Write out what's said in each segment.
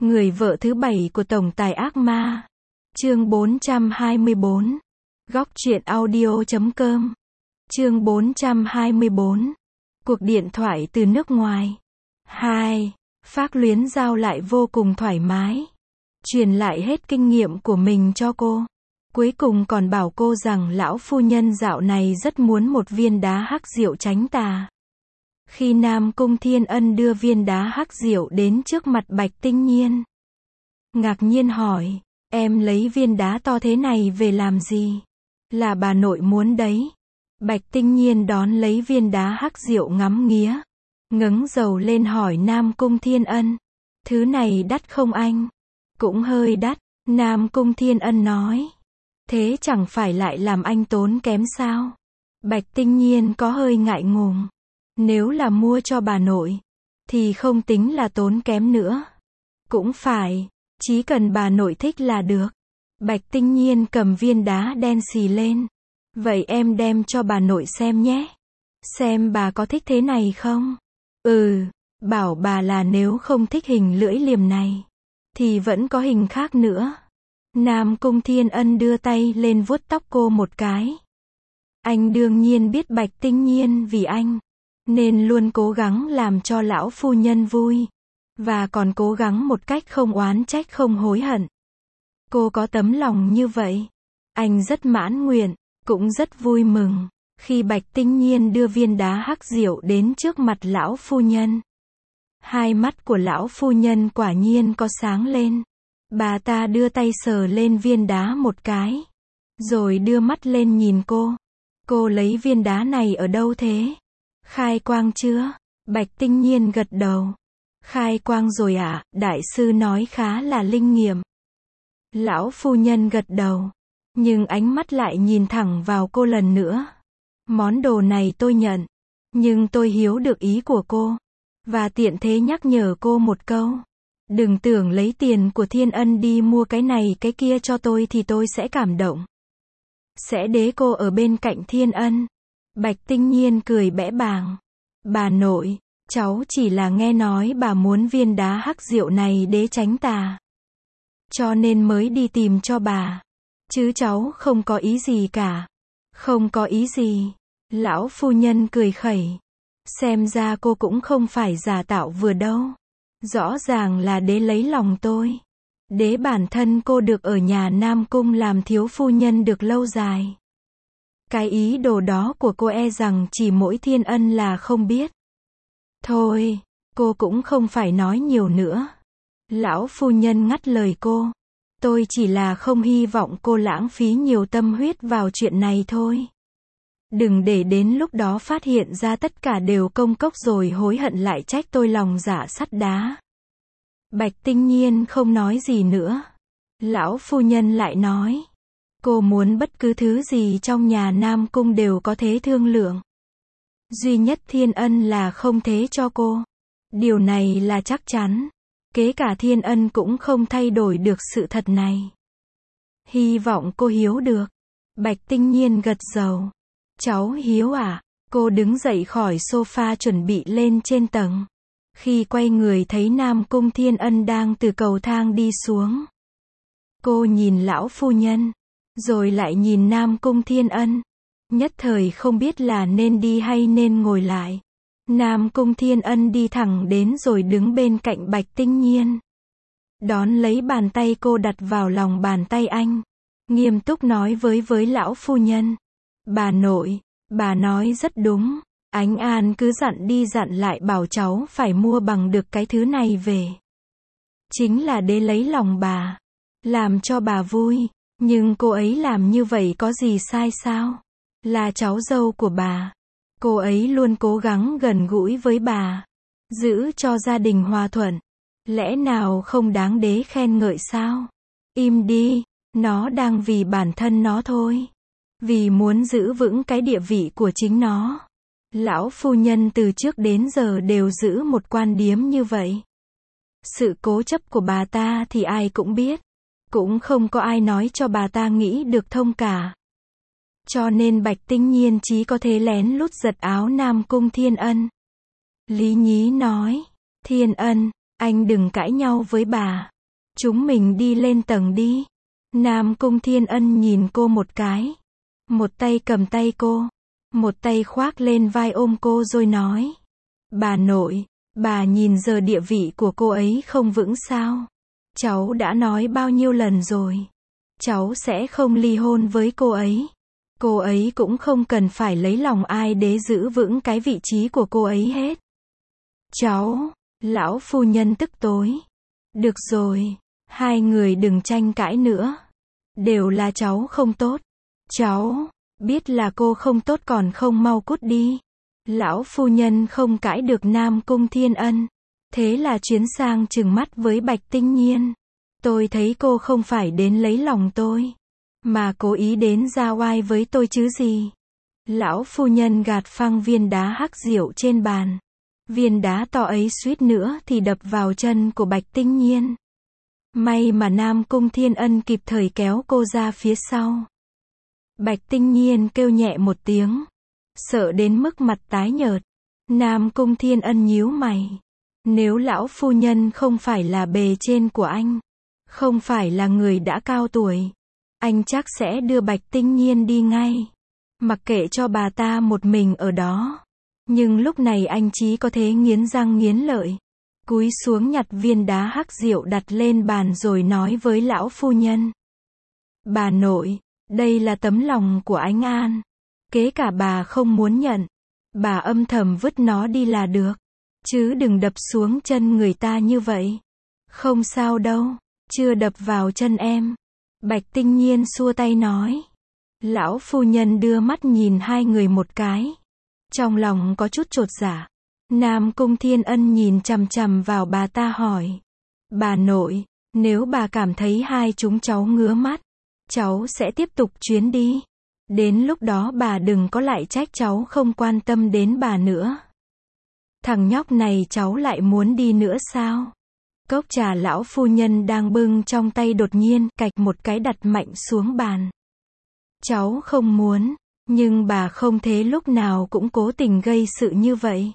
Người vợ thứ 7 của tổng tài ác ma. Chương 424. Góc truyện audio.com. Chương 424. Cuộc điện thoại từ nước ngoài. 2. Phác Luyến Giao lại vô cùng thoải mái, truyền lại hết kinh nghiệm của mình cho cô. Cuối cùng còn bảo cô rằng lão phu nhân dạo này rất muốn một viên đá hắc diệu tránh tà. Khi Nam Cung Thiên Ân đưa viên đá hắc diệu đến trước mặt Bạch Tinh Nhiên, ngạc nhiên hỏi, em lấy viên đá to thế này về làm gì? Là bà nội muốn đấy. Bạch Tinh Nhiên đón lấy viên đá hắc diệu ngắm nghía, ngẩng đầu lên hỏi Nam Cung Thiên Ân, thứ này đắt không anh? Cũng hơi đắt, Nam Cung Thiên Ân nói. Thế chẳng phải lại làm anh tốn kém sao? Bạch Tinh Nhiên có hơi ngại ngùng. Nếu là mua cho bà nội, thì không tính là tốn kém nữa. Cũng phải, chỉ cần bà nội thích là được. Bạch Tinh Nhiên cầm viên đá đen xì lên. Vậy em đem cho bà nội xem nhé. Xem bà có thích thế này không? Bảo bà là nếu không thích hình lưỡi liềm này, thì vẫn có hình khác nữa. Nam Cung Thiên Ân đưa tay lên vuốt tóc cô một cái. Anh đương nhiên biết Bạch Tinh Nhiên vì anh, nên luôn cố gắng làm cho lão phu nhân vui. Và còn cố gắng một cách không oán trách không hối hận. Cô có tấm lòng như vậy, anh rất mãn nguyện, cũng rất vui mừng. Khi Bạch Tinh Nhiên đưa viên đá hắc diệu đến trước mặt lão phu nhân, hai mắt của lão phu nhân quả nhiên có sáng lên. Bà ta đưa tay sờ lên viên đá một cái, rồi đưa mắt lên nhìn cô. Cô lấy viên đá này ở đâu thế? Khai quang chưa? Bạch Tinh Nhiên gật đầu. Khai quang rồi ạ, đại sư nói khá là linh nghiệm. Lão phu nhân gật đầu, nhưng ánh mắt lại nhìn thẳng vào cô lần nữa. Món đồ này tôi nhận, nhưng tôi hiểu được ý của cô, và tiện thế nhắc nhở cô một câu. Đừng tưởng lấy tiền của Thiên Ân đi mua cái này cái kia cho tôi thì tôi sẽ cảm động. Sẽ để cô ở bên cạnh Thiên Ân. Bạch Tinh Nhiên cười bẽ bàng. Bà nội, cháu chỉ là nghe nói bà muốn viên đá hắc diệu này để tránh tà, cho nên mới đi tìm cho bà. Chứ cháu không có ý gì cả. Không có ý gì. Lão phu nhân cười khẩy. Xem ra cô cũng không phải giả tạo vừa đâu. Rõ ràng là để lấy lòng tôi. Để bản thân cô được ở nhà Nam Cung làm thiếu phu nhân được lâu dài. Cái ý đồ đó của cô e rằng chỉ mỗi Thiên Ân là không biết. Thôi, cô cũng không phải nói nhiều nữa. Lão phu nhân ngắt lời cô. Tôi chỉ là không hy vọng cô lãng phí nhiều tâm huyết vào chuyện này thôi. Đừng để đến lúc đó phát hiện ra tất cả đều công cốc rồi hối hận lại trách tôi lòng dạ sắt đá. Bạch Tinh Nhiên không nói gì nữa. Lão phu nhân lại nói. Cô muốn bất cứ thứ gì trong nhà Nam Cung đều có thể thương lượng. Duy nhất Thiên Ân là không thế cho cô. Điều này là chắc chắn. Kể cả Thiên Ân cũng không thay đổi được sự thật này. Hy vọng cô hiểu được. Bạch Tinh Nhiên gật đầu. Cháu hiếu à? Cô đứng dậy khỏi sofa chuẩn bị lên trên tầng. Khi quay người thấy Nam Cung Thiên Ân đang từ cầu thang đi xuống. Cô nhìn lão phu nhân, rồi lại nhìn Nam Cung Thiên Ân. Nhất thời không biết là nên đi hay nên ngồi lại. Nam Cung Thiên Ân đi thẳng đến rồi đứng bên cạnh Bạch Tinh Nhiên. Đón lấy bàn tay cô đặt vào lòng bàn tay anh. Nghiêm túc nói với lão phu nhân. Bà nội, bà nói rất đúng. Ánh An cứ dặn đi dặn lại bảo cháu phải mua bằng được cái thứ này về. Chính là để lấy lòng bà. Làm cho bà vui. Nhưng cô ấy làm như vậy có gì sai sao? Là cháu dâu của bà. Cô ấy luôn cố gắng gần gũi với bà. Giữ cho gia đình hòa thuận. Lẽ nào không đáng để khen ngợi sao? Im đi, nó đang vì bản thân nó thôi. Vì muốn giữ vững cái địa vị của chính nó. Lão phu nhân từ trước đến giờ đều giữ một quan điểm như vậy. Sự cố chấp của bà ta thì ai cũng biết. Cũng không có ai nói cho bà ta nghĩ được thông cả. Cho nên Bạch Tinh Nhiên chỉ có thể lén lút giật áo Nam Cung Thiên Ân. Lý nhí nói. Thiên Ân, anh đừng cãi nhau với bà. Chúng mình đi lên tầng đi. Nam Cung Thiên Ân nhìn cô một cái. Một tay cầm tay cô. Một tay khoác lên vai ôm cô rồi nói. Bà nội, bà nhìn giờ địa vị của cô ấy không vững sao? Cháu đã nói bao nhiêu lần rồi. Cháu sẽ không ly hôn với cô ấy. Cô ấy cũng không cần phải lấy lòng ai để giữ vững cái vị trí của cô ấy hết. Cháu, lão phu nhân tức tối. Được rồi, hai người đừng tranh cãi nữa. Đều là cháu không tốt. Cháu, biết là cô không tốt còn không mau cút đi. Lão phu nhân không cãi được Nam Cung Thiên Ân. Thế là chuyến sang trừng mắt với Bạch Tinh Nhiên. Tôi thấy cô không phải đến lấy lòng tôi, mà cố ý đến ra oai với tôi chứ gì. Lão phu nhân gạt phăng viên đá hắc rượu trên bàn. Viên đá to ấy suýt nữa thì đập vào chân của Bạch Tinh Nhiên. May mà Nam Cung Thiên Ân kịp thời kéo cô ra phía sau. Bạch Tinh Nhiên kêu nhẹ một tiếng, sợ đến mức mặt tái nhợt. Nam Cung Thiên Ân nhíu mày. Nếu lão phu nhân không phải là bề trên của anh, không phải là người đã cao tuổi, anh chắc sẽ đưa Bạch Tinh Nhiên đi ngay. Mặc kệ cho bà ta một mình ở đó. Nhưng lúc này anh chỉ có thể nghiến răng nghiến lợi. Cúi xuống nhặt viên đá hắc rượu đặt lên bàn rồi nói với lão phu nhân. Bà nội, đây là tấm lòng của anh An. Kể cả bà không muốn nhận, bà âm thầm vứt nó đi là được. Chứ đừng đập xuống chân người ta như vậy. Không sao đâu, chưa đập vào chân em. Bạch Tinh Nhiên xua tay nói. Lão phu nhân đưa mắt nhìn hai người một cái. Trong lòng có chút chột dạ. Nam Cung Thiên Ân nhìn chằm chằm vào bà ta hỏi. Bà nội, nếu bà cảm thấy hai chúng cháu ngứa mắt, cháu sẽ tiếp tục chuyến đi. Đến lúc đó bà đừng có lại trách cháu không quan tâm đến bà nữa. Thằng nhóc này cháu lại muốn đi nữa sao? Cốc trà lão phu nhân đang bưng trong tay đột nhiên cạch một cái đặt mạnh xuống bàn. Cháu không muốn, nhưng bà không thế lúc nào cũng cố tình gây sự như vậy.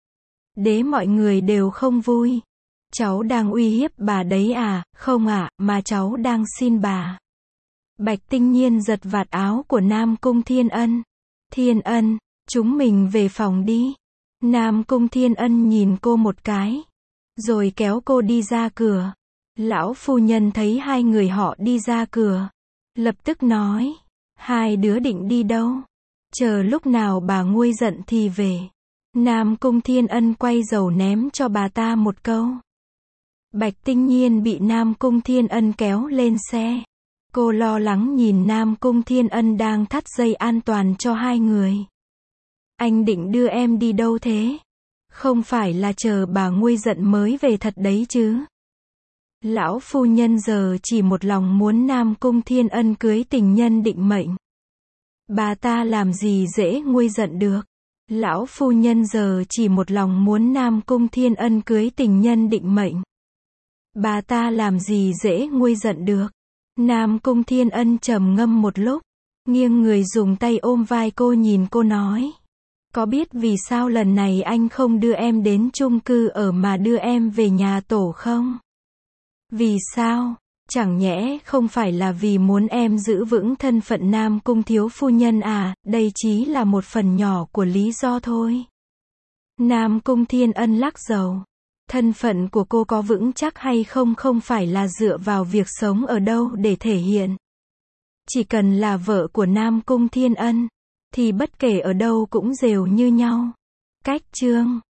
Để mọi người đều không vui. Cháu đang uy hiếp bà đấy à? Không ạ, mà cháu đang xin bà. Bạch Tinh Nhiên giật vạt áo của Nam Cung Thiên Ân. Thiên Ân, chúng mình về phòng đi. Nam Cung Thiên Ân nhìn cô một cái, rồi kéo cô đi ra cửa. Lão phu nhân thấy hai người họ đi ra cửa, lập tức nói. Hai đứa định đi đâu? Chờ lúc nào bà nguôi giận thì về. Nam Cung Thiên Ân quay dầu ném cho bà ta một câu. Bạch Tinh Nhiên bị Nam Cung Thiên Ân kéo lên xe. Cô lo lắng nhìn Nam Cung Thiên Ân đang thắt dây an toàn cho hai người. Anh định đưa em đi đâu thế? Không phải là chờ bà nguôi giận mới về thật đấy chứ? Lão phu nhân giờ chỉ một lòng muốn Nam Cung Thiên Ân cưới tình nhân định mệnh. Bà ta làm gì dễ nguôi giận được? Lão phu nhân giờ chỉ một lòng muốn Nam Cung Thiên Ân cưới tình nhân định mệnh. Bà ta làm gì dễ nguôi giận được? Nam Cung Thiên Ân trầm ngâm một lúc, nghiêng người dùng tay ôm vai cô nhìn cô nói. Có biết vì sao lần này anh không đưa em đến chung cư ở mà đưa em về nhà tổ không? Vì sao? Chẳng nhẽ không phải là vì muốn em giữ vững thân phận Nam Cung thiếu phu nhân à? Đây chỉ là một phần nhỏ của lý do thôi. Nam Cung Thiên Ân lắc đầu. Thân phận của cô có vững chắc hay không không phải là dựa vào việc sống ở đâu để thể hiện. Chỉ cần là vợ của Nam Cung Thiên Ân, thì bất kể ở đâu cũng đều như nhau. Cách chương